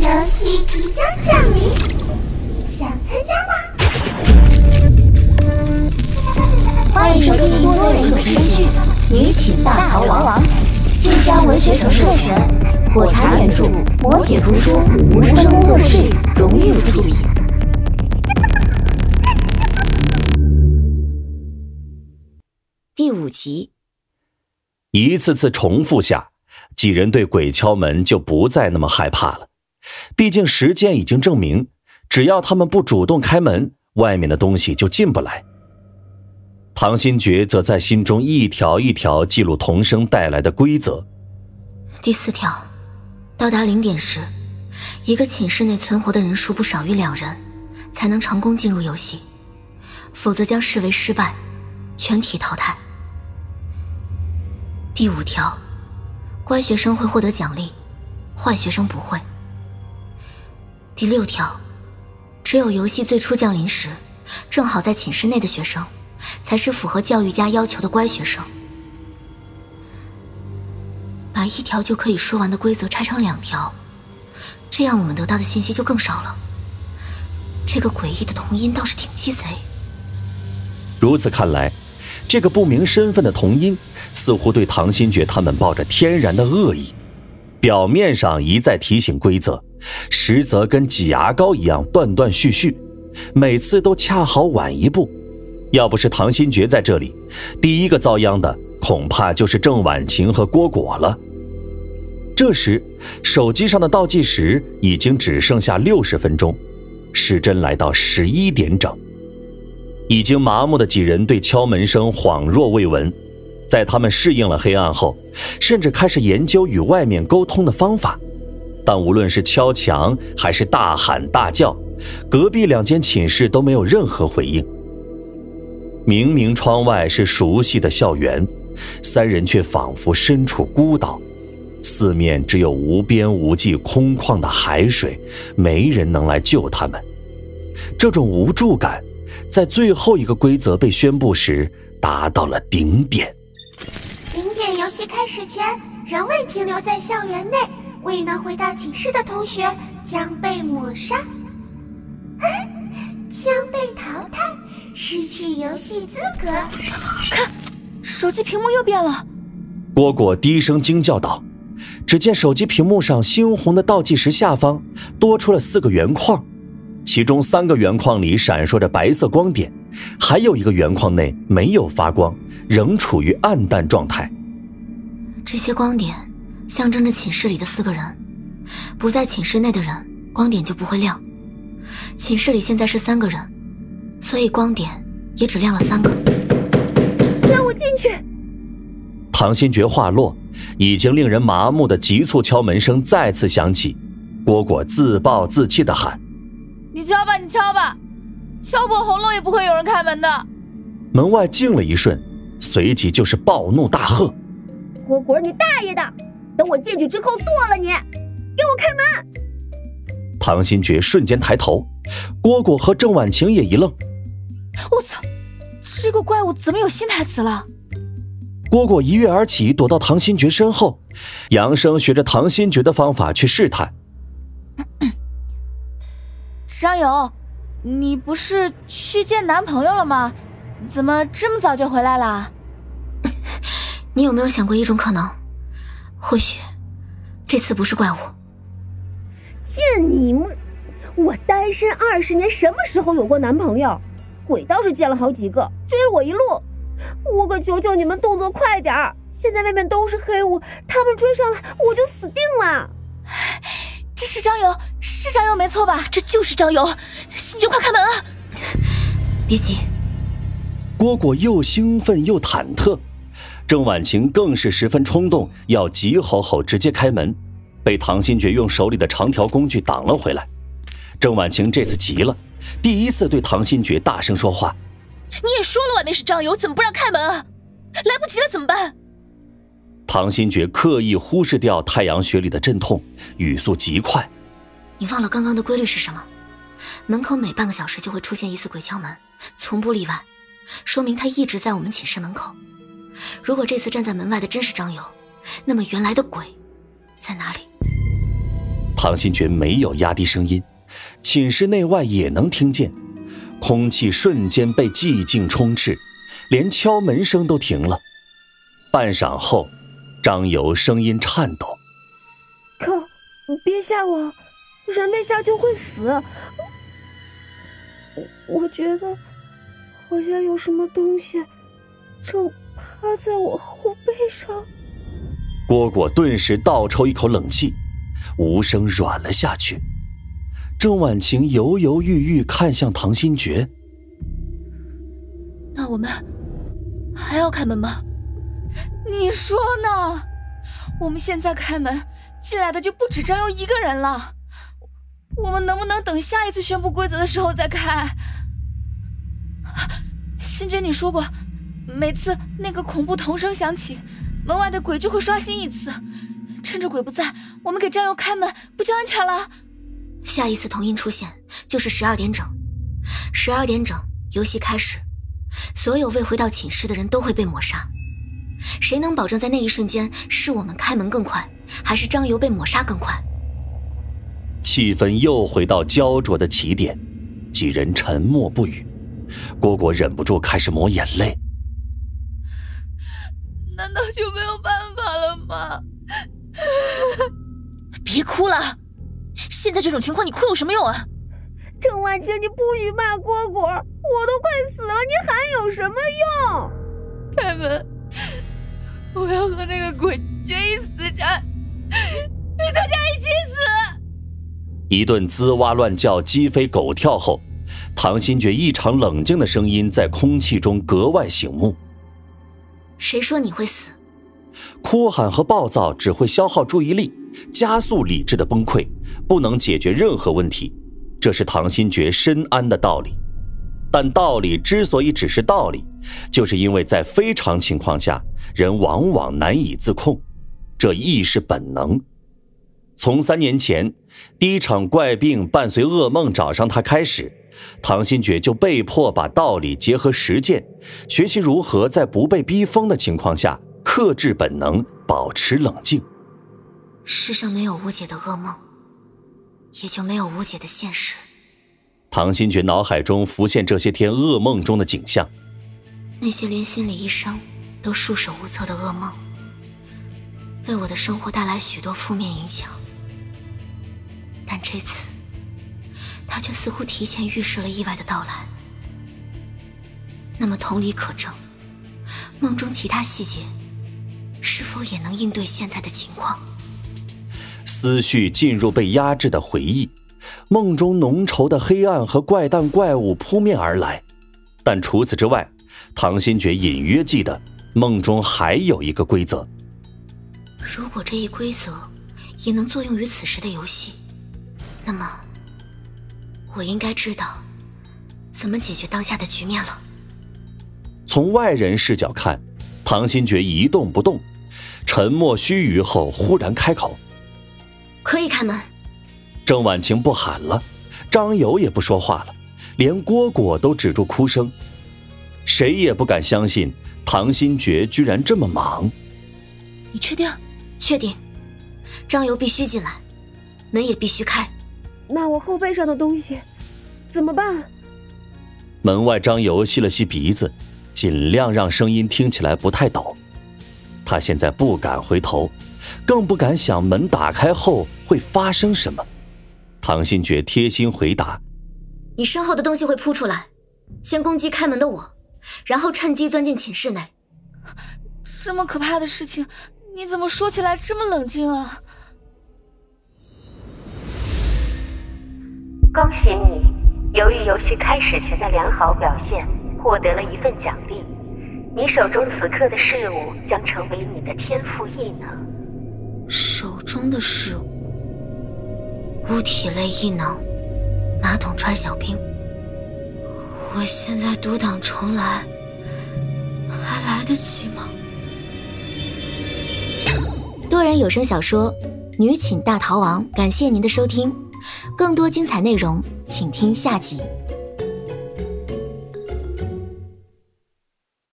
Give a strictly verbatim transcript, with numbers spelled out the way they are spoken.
游戏即将降临，想参加吗？ 欢迎收听多人有声剧《女寝大逃亡》，晋江文学城授权，火柴原著，磨铁图书，无声工作室荣誉出品。第五集。 一次次重复下，几人对鬼敲门就不再那么害怕了。毕竟时间已经证明，只要他们不主动开门，外面的东西就进不来。唐新觉则在心中一条一条记录童声带来的规则。 第四条，到达零点时，一个寝室内存活的人数不少于两人，才能成功进入游戏，否则将视为失败，全体淘汰。第五条，乖学生会获得奖励，坏学生不会。第六条，只有游戏最初降临时，正好在寝室内的学生，才是符合教育家要求的乖学生。把一条就可以说完的规则拆成两条，这样我们得到的信息就更少了。这个诡异的童音倒是挺鸡贼。 如此看来，这个不明身份的童音似乎对唐新觉他们抱着天然的恶意，表面上一再提醒规则，实则跟挤牙膏一样断断续续，每次都恰好晚一步。要不是唐新觉在这里，第一个遭殃的恐怕就是郑婉晴和郭果了。这时手机上的倒计时已经只剩下六十分钟，时针来到十一点整。已经麻木的几人对敲门声恍若未闻，在他们适应了黑暗后，甚至开始研究与外面沟通的方法。但无论是敲墙还是大喊大叫，隔壁两间寝室都没有任何回应。明明窗外是熟悉的校园，三人却仿佛身处孤岛，四面只有无边无际空旷的海水，没人能来救他们。这种无助感在最后一个规则被宣布时达到了顶点。 零点游戏开始前，仍未停留在校园内，未能回到寝室的同学将被抹杀，将被淘汰，失去游戏资格。 看，手机屏幕又变了。 郭果低声惊叫道，只见手机屏幕上猩红的倒计时下方多出了四个圆框，其中三个圆框里闪烁着白色光点，还有一个圆框内没有发光，仍处于暗淡状态。 这些光点象征着寝室里的四个人，不在寝室内的人光点就不会亮。寝室里现在是三个人，所以光点也只亮了三个。 让我进去！ 唐新觉话落，已经令人麻木的急促敲门声再次响起。郭果自暴自弃地喊， 你敲吧，你敲吧，敲破喉咙也不会有人开门的。 门外静了一瞬，随即就是暴怒大喝， 郭果你大爷的，等我进去之后剁了你，给我开门！ 唐新觉瞬间抬头，郭果和郑婉晴也一愣， 我操，这个怪物怎么有新台词了？ 郭果一跃而起，躲到唐新觉身后，扬声学着唐新觉的方法去试探。 张友，你不是去见男朋友了吗？怎么这么早就回来了？ 你有没有想过一种可能，或许这次不是怪物？ 这你们，我单身二十年，什么时候有过男朋友？鬼倒是见了好几个，追了我一路。我可求求你们动作快点儿！现在外面都是黑雾，他们追上来我就死定了。 这是张友，是张友没错吧？这就是张友，新觉快开门啊！ 别急。 郭果又兴奋又忐忑，郑婉晴更是十分冲动，要急吼吼直接开门，被唐新觉用手里的长条工具挡了回来。郑婉晴这次急了，第一次对唐新觉大声说话， 你也说了外面是张友，怎么不让开门啊？来不及了怎么办？ 唐新觉刻意忽视掉太阳穴里的阵痛，语速极快。 你忘了刚刚的规律是什么？门口每半个小时就会出现一次鬼敲门，从不例外，说明他一直在我们寝室门口。如果这次站在门外的真是张友，那么原来的鬼在哪里？ 唐新觉没有压低声音，寝室内外也能听见，空气瞬间被寂静充斥，连敲门声都停了。半晌后，张游声音颤抖：“ 靠，别吓我，人被吓就会死。我觉得好像有什么东西正趴在我后背上。” 蝈蝈顿时倒抽一口冷气，无声软了下去。郑婉晴犹犹豫豫看向唐新觉：“ 那我们还要开门吗？你说呢？我们现在开门，进来的就不止张游一个人了。我们能不能等下一次宣布规则的时候再开？新觉你说过，每次那个恐怖童声响起，门外的鬼就会刷新一次。趁着鬼不在，我们给张游开门，不就安全了？ 下一次童音出现就是十二点整，十二点整游戏开始，所有未回到寝室的人都会被抹杀。谁能保证在那一瞬间是我们开门更快，还是张游被抹杀更快？ 气氛又回到焦灼的起点，几人沉默不语。蝈蝈忍不住开始抹眼泪。 难道就没有办法了吗？ 别哭了，现在这种情况你哭有什么用啊？ 郑婉晴，你不许骂蝈蝈，我都快死了，你还有什么用？ 开门，我要和那个鬼决一死战，与大家一起死！ 一顿滋哇乱叫、鸡飞狗跳后，唐新觉异常冷静的声音在空气中格外醒目：“ 谁说你会死？” 哭喊和暴躁只会消耗注意力，加速理智的崩溃，不能解决任何问题，这是唐新觉深谙的道理。但道理之所以只是道理，就是因为在非常情况下，人往往难以自控，这亦是本能。从三年前第一场怪病伴随噩梦找上他开始，唐新觉就被迫把道理结合实践，学习如何在不被逼疯的情况下克制本能，保持冷静。 世上没有无解的噩梦，也就没有无解的现实。 唐新觉脑海中浮现这些天噩梦中的景象， 那些连心理医生都束手无策的噩梦，为我的生活带来许多负面影响。但这次，他却似乎提前预示了意外的到来。那么同理可证，梦中其他细节是否也能应对现在的情况？ 思绪进入被压制的回忆，梦中浓稠的黑暗和怪诞怪物扑面而来。但除此之外，唐新觉隐约记得梦中还有一个规则。 如果这一规则也能作用于此时的游戏，那么我应该知道怎么解决当下的局面了。 从外人视角看，唐新觉一动不动，沉默须臾后忽然开口：“ 可以开门。” 郑婉晴不喊了，张游也不说话了，连蝈蝈都止住哭声。谁也不敢相信唐新觉居然这么忙。 你确定？ 确定。张游必须进来，门也必须开。 那我后背上的东西怎么办？ 门外张游吸了吸鼻子，尽量让声音听起来不太抖。他现在不敢回头，更不敢想门打开后会发生什么。唐新觉贴心回答：“ 你身后的东西会扑出来，先攻击开门的我，然后趁机钻进寝室内。” 这么可怕的事情，你怎么说起来这么冷静啊？ 恭喜你，由于游戏开始前的良好表现，获得了一份奖励。你手中此刻的事物将成为你的天赋异能。 手中的事物，物体类异能，马桶揣小兵。我现在读档重来，还来得及吗？多人有声小说《女寝大逃亡》，感谢您的收听。更多精彩内容，请听下集。